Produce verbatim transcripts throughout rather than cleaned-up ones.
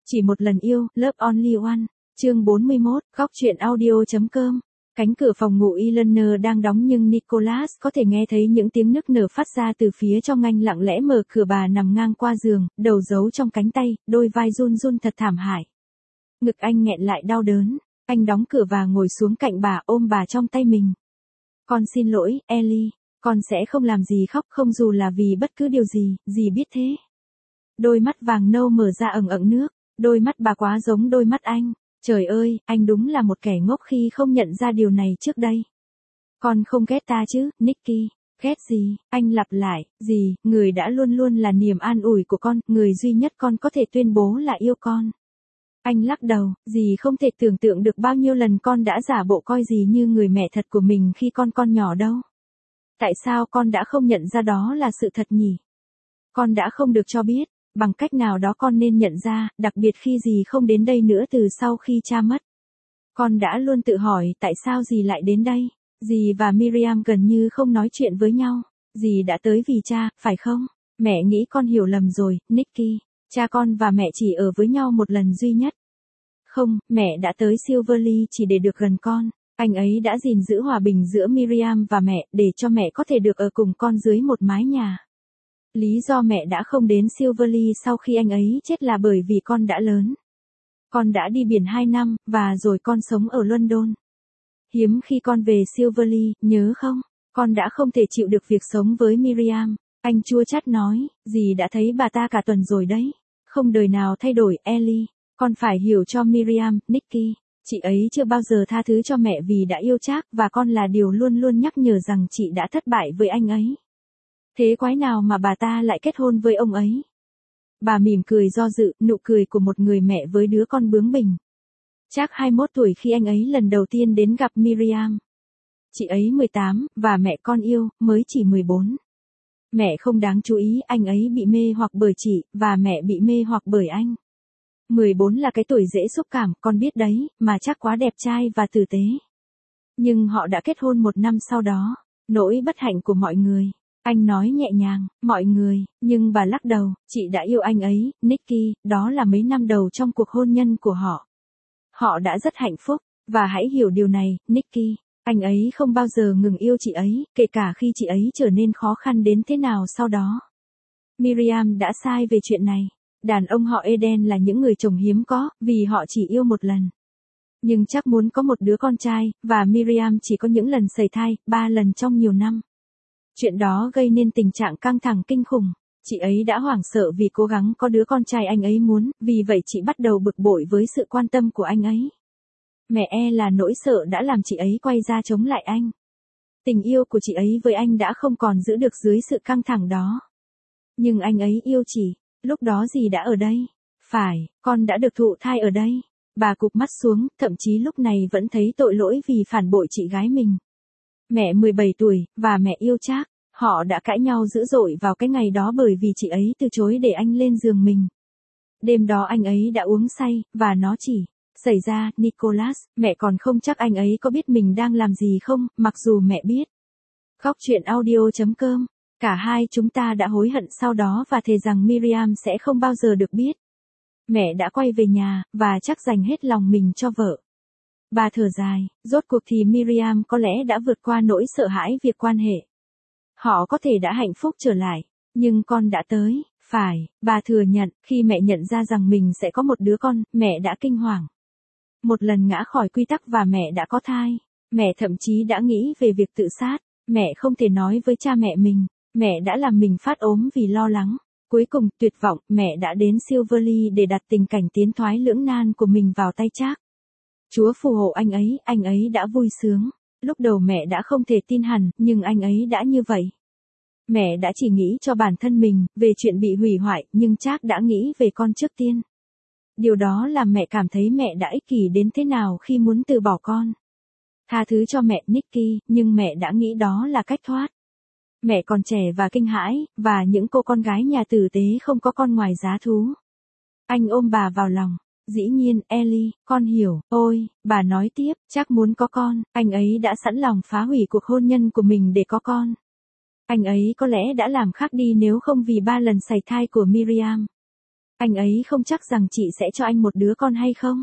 Chỉ một lần yêu, Love Only One, chương bốn mươi mốt, góc truyện audio.com. Cánh cửa phòng ngủ Eleanor đang đóng nhưng Nicholas có thể nghe thấy những tiếng nức nở phát ra từ phía trong. Anh lặng lẽ mở cửa, bà nằm ngang qua giường, đầu giấu trong cánh tay, đôi vai run run thật thảm hại. Ngực anh nghẹn lại đau đớn, anh đóng cửa và ngồi xuống cạnh bà, ôm bà trong tay mình. Con xin lỗi, Ellie, con sẽ không làm gì khóc, không dù là vì bất cứ điều gì, dì biết thế. Đôi mắt vàng nâu mở ra ẩn ẩn nước, đôi mắt bà quá giống đôi mắt anh. Trời ơi, anh đúng là một kẻ ngốc khi không nhận ra điều này trước đây. Con không ghét ta chứ, Nicky? Ghét gì? Anh lặp lại, dì, người đã luôn luôn là niềm an ủi của con, người duy nhất con có thể tuyên bố là yêu con. Anh lắc đầu, dì không thể tưởng tượng được bao nhiêu lần con đã giả bộ coi dì như người mẹ thật của mình khi con con nhỏ đâu. Tại sao con đã không nhận ra đó là sự thật nhỉ? Con đã không được cho biết. Bằng cách nào đó con nên nhận ra, đặc biệt khi dì không đến đây nữa từ sau khi cha mất. Con đã luôn tự hỏi tại sao dì lại đến đây. Dì và Miriam gần như không nói chuyện với nhau. Dì đã tới vì cha, phải không? Mẹ nghĩ con hiểu lầm rồi, Nicky. Cha con và mẹ chỉ ở với nhau một lần duy nhất. Không, mẹ đã tới Silverley chỉ để được gần con. Anh ấy đã gìn giữ hòa bình giữa Miriam và mẹ để cho mẹ có thể được ở cùng con dưới một mái nhà. Lý do mẹ đã không đến Silverley sau khi anh ấy chết là bởi vì con đã lớn. Con đã đi biển hai năm, và rồi con sống ở London. Hiếm khi con về Silverley, nhớ không? Con đã không thể chịu được việc sống với Miriam. Anh chua chát nói, dì đã thấy bà ta cả tuần rồi đấy. Không đời nào thay đổi, Ellie. Con phải hiểu cho Miriam, Nicky. Chị ấy chưa bao giờ tha thứ cho mẹ vì đã yêu Trác, và con là điều luôn luôn nhắc nhở rằng chị đã thất bại với anh ấy. Thế quái nào mà bà ta lại kết hôn với ông ấy? Bà mỉm cười do dự, nụ cười của một người mẹ với đứa con bướng bỉnh. Trác hai mươi mốt tuổi khi anh ấy lần đầu tiên đến gặp Miriam. Chị ấy mười tám, và mẹ con yêu, mới chỉ mười bốn. Mẹ không đáng chú ý, anh ấy bị mê hoặc bởi chị, và mẹ bị mê hoặc bởi anh. mười bốn là cái tuổi dễ xúc cảm, con biết đấy, mà Trác quá đẹp trai và tử tế. Nhưng họ đã kết hôn một năm sau đó. Nỗi bất hạnh của mọi người. Anh nói nhẹ nhàng, mọi người, nhưng bà lắc đầu, chị đã yêu anh ấy, Nicky, đó là mấy năm đầu trong cuộc hôn nhân của họ. Họ đã rất hạnh phúc, và hãy hiểu điều này, Nicky, anh ấy không bao giờ ngừng yêu chị ấy, kể cả khi chị ấy trở nên khó khăn đến thế nào sau đó. Miriam đã sai về chuyện này. Đàn ông họ Eden là những người chồng hiếm có, vì họ chỉ yêu một lần. Nhưng Trác muốn có một đứa con trai, và Miriam chỉ có những lần sẩy thai, ba lần trong nhiều năm. Chuyện đó gây nên tình trạng căng thẳng kinh khủng. Chị ấy đã hoảng sợ vì cố gắng có đứa con trai anh ấy muốn, vì vậy chị bắt đầu bực bội với sự quan tâm của anh ấy. Mẹ e là nỗi sợ đã làm chị ấy quay ra chống lại anh. Tình yêu của chị ấy với anh đã không còn giữ được dưới sự căng thẳng đó. Nhưng anh ấy yêu chị, lúc đó dì đã ở đây. Phải, con đã được thụ thai ở đây. Bà cụp mắt xuống, thậm chí lúc này vẫn thấy tội lỗi vì phản bội chị gái mình. Mẹ mười bảy tuổi, và mẹ yêu Trác. Họ đã cãi nhau dữ dội vào cái ngày đó bởi vì chị ấy từ chối để anh lên giường mình. Đêm đó anh ấy đã uống say, và nó chỉ xảy ra, Nicholas, mẹ còn không chắc anh ấy có biết mình đang làm gì không, mặc dù mẹ biết. Góc truyện audio.com. Cả hai chúng ta đã hối hận sau đó và thề rằng Miriam sẽ không bao giờ được biết. Mẹ đã quay về nhà, và Trác dành hết lòng mình cho vợ. Bà thở dài, rốt cuộc thì Miriam có lẽ đã vượt qua nỗi sợ hãi việc quan hệ. Họ có thể đã hạnh phúc trở lại, nhưng con đã tới, phải, bà thừa nhận, khi mẹ nhận ra rằng mình sẽ có một đứa con, mẹ đã kinh hoàng. Một lần ngã khỏi quy tắc và mẹ đã có thai, mẹ thậm chí đã nghĩ về việc tự sát, mẹ không thể nói với cha mẹ mình, mẹ đã làm mình phát ốm vì lo lắng. Cuối cùng, tuyệt vọng, mẹ đã đến Silverley để đặt tình cảnh tiến thoái lưỡng nan của mình vào tay Trác. Chúa phù hộ anh ấy, anh ấy đã vui sướng. Lúc đầu mẹ đã không thể tin hẳn, nhưng anh ấy đã như vậy. Mẹ đã chỉ nghĩ cho bản thân mình, về chuyện bị hủy hoại, nhưng Trác đã nghĩ về con trước tiên. Điều đó làm mẹ cảm thấy mẹ đã ích kỷ đến thế nào khi muốn từ bỏ con. Tha thứ cho mẹ, Nicky, nhưng mẹ đã nghĩ đó là cách thoát. Mẹ còn trẻ và kinh hãi, và những cô con gái nhà tử tế không có con ngoài giá thú. Anh ôm bà vào lòng. Dĩ nhiên, Ellie, con hiểu, ôi, bà nói tiếp, Trác muốn có con, anh ấy đã sẵn lòng phá hủy cuộc hôn nhân của mình để có con. Anh ấy có lẽ đã làm khác đi nếu không vì ba lần sẩy thai của Miriam. Anh ấy không chắc rằng chị sẽ cho anh một đứa con hay không.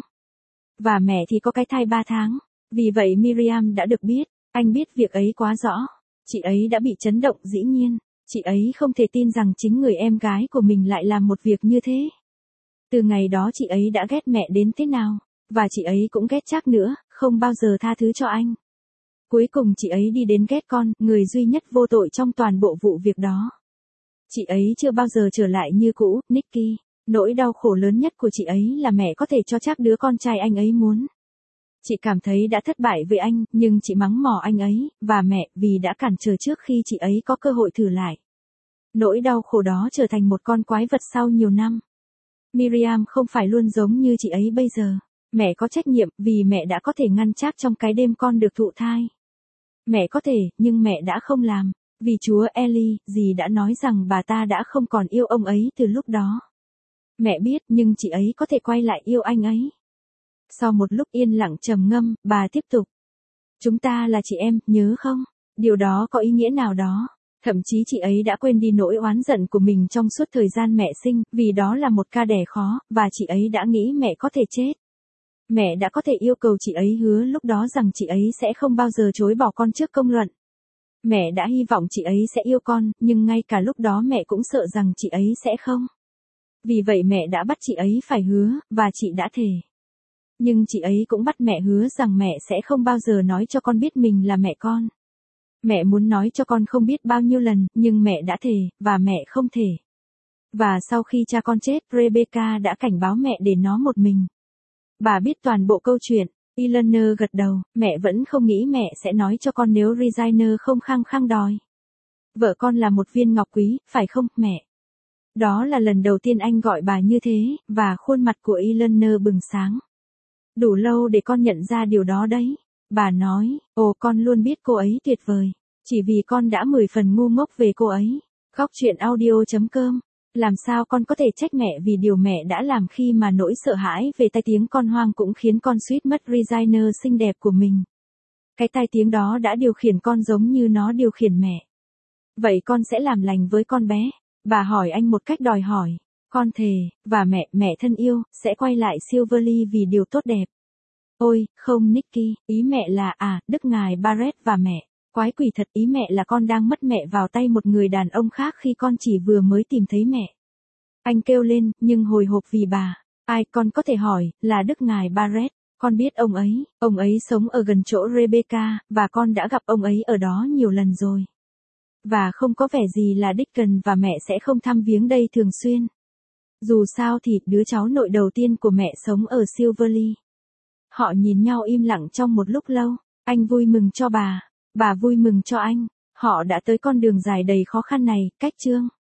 Và mẹ thì có cái thai ba tháng. Vì vậy Miriam đã được biết. Anh biết việc ấy quá rõ. Chị ấy đã bị chấn động dĩ nhiên. Chị ấy không thể tin rằng chính người em gái của mình lại làm một việc như thế. Từ ngày đó chị ấy đã ghét mẹ đến thế nào. Và chị ấy cũng ghét Trác nữa, không bao giờ tha thứ cho anh. Cuối cùng chị ấy đi đến ghét con, người duy nhất vô tội trong toàn bộ vụ việc đó. Chị ấy chưa bao giờ trở lại như cũ, Nicky. Nỗi đau khổ lớn nhất của chị ấy là mẹ có thể cho Trác đứa con trai anh ấy muốn. Chị cảm thấy đã thất bại với anh, nhưng chị mắng mỏ anh ấy, và mẹ, vì đã cản trở trước khi chị ấy có cơ hội thử lại. Nỗi đau khổ đó trở thành một con quái vật sau nhiều năm. Miriam không phải luôn giống như chị ấy bây giờ. Mẹ có trách nhiệm, vì mẹ đã có thể ngăn Trác trong cái đêm con được thụ thai. Mẹ có thể, nhưng mẹ đã không làm. Vì Chúa Eli, dì đã nói rằng bà ta đã không còn yêu ông ấy từ lúc đó. Mẹ biết, nhưng chị ấy có thể quay lại yêu anh ấy. Sau một lúc yên lặng trầm ngâm, bà tiếp tục. Chúng ta là chị em, nhớ không? Điều đó có ý nghĩa nào đó. Thậm chí chị ấy đã quên đi nỗi oán giận của mình trong suốt thời gian mẹ sinh, vì đó là một ca đẻ khó, và chị ấy đã nghĩ mẹ có thể chết. Mẹ đã có thể yêu cầu chị ấy hứa lúc đó rằng chị ấy sẽ không bao giờ chối bỏ con trước công luận. Mẹ đã hy vọng chị ấy sẽ yêu con, nhưng ngay cả lúc đó mẹ cũng sợ rằng chị ấy sẽ không. Vì vậy mẹ đã bắt chị ấy phải hứa, và chị đã thề. Nhưng chị ấy cũng bắt mẹ hứa rằng mẹ sẽ không bao giờ nói cho con biết mình là mẹ con. Mẹ muốn nói cho con không biết bao nhiêu lần, nhưng mẹ đã thề, và mẹ không thể. Và sau khi cha con chết, Rebecca đã cảnh báo mẹ để nó một mình. Bà biết toàn bộ câu chuyện. Eleanor gật đầu, mẹ vẫn không nghĩ mẹ sẽ nói cho con nếu Regina không khăng khăng đòi. Vợ con là một viên ngọc quý, phải không, mẹ? Đó là lần đầu tiên anh gọi bà như thế, và khuôn mặt của Eleanor bừng sáng. Đủ lâu để con nhận ra điều đó đấy. Bà nói, ồ con luôn biết cô ấy tuyệt vời. Chỉ vì con đã mười phần ngu ngốc về cô ấy. Khóc chuyện audio chấm com. Làm sao con có thể trách mẹ vì điều mẹ đã làm khi mà nỗi sợ hãi về tai tiếng con hoang cũng khiến con suýt mất Regina xinh đẹp của mình. Cái tai tiếng đó đã điều khiển con giống như nó điều khiển mẹ. Vậy con sẽ làm lành với con bé. Bà hỏi anh một cách đòi hỏi. Con thề, và mẹ, mẹ thân yêu, sẽ quay lại Silverly vì điều tốt đẹp. Ôi, không Nicky, ý mẹ là à, Đức Ngài Barrett và mẹ. Quái quỷ thật, ý mẹ là con đang mất mẹ vào tay một người đàn ông khác khi con chỉ vừa mới tìm thấy mẹ. Anh kêu lên, nhưng hồi hộp vì bà. Ai con có thể hỏi, là Đức Ngài Barrett. Con biết ông ấy, ông ấy sống ở gần chỗ Rebecca, và con đã gặp ông ấy ở đó nhiều lần rồi. Và không có vẻ gì là Dickon và mẹ sẽ không thăm viếng đây thường xuyên. Dù sao thì, đứa cháu nội đầu tiên của mẹ sống ở Silverly. Họ nhìn nhau im lặng trong một lúc lâu. Anh vui mừng cho bà. Bà vui mừng cho anh. Họ đã tới con đường dài đầy khó khăn này, cách chương.